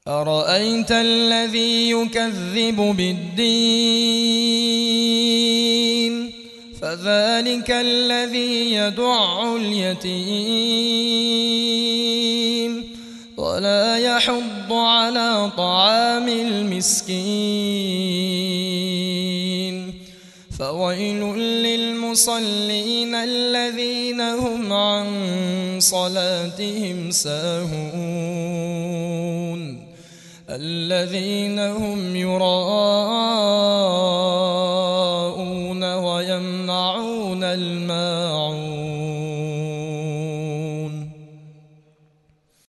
أرأيت الذي يكذب بالدين فذلك الذي يدع اليتيم ولا يحض على طعام المسكين فويل للمصلين الذين هم عن صلاتهم ساهون الذين هم يراءون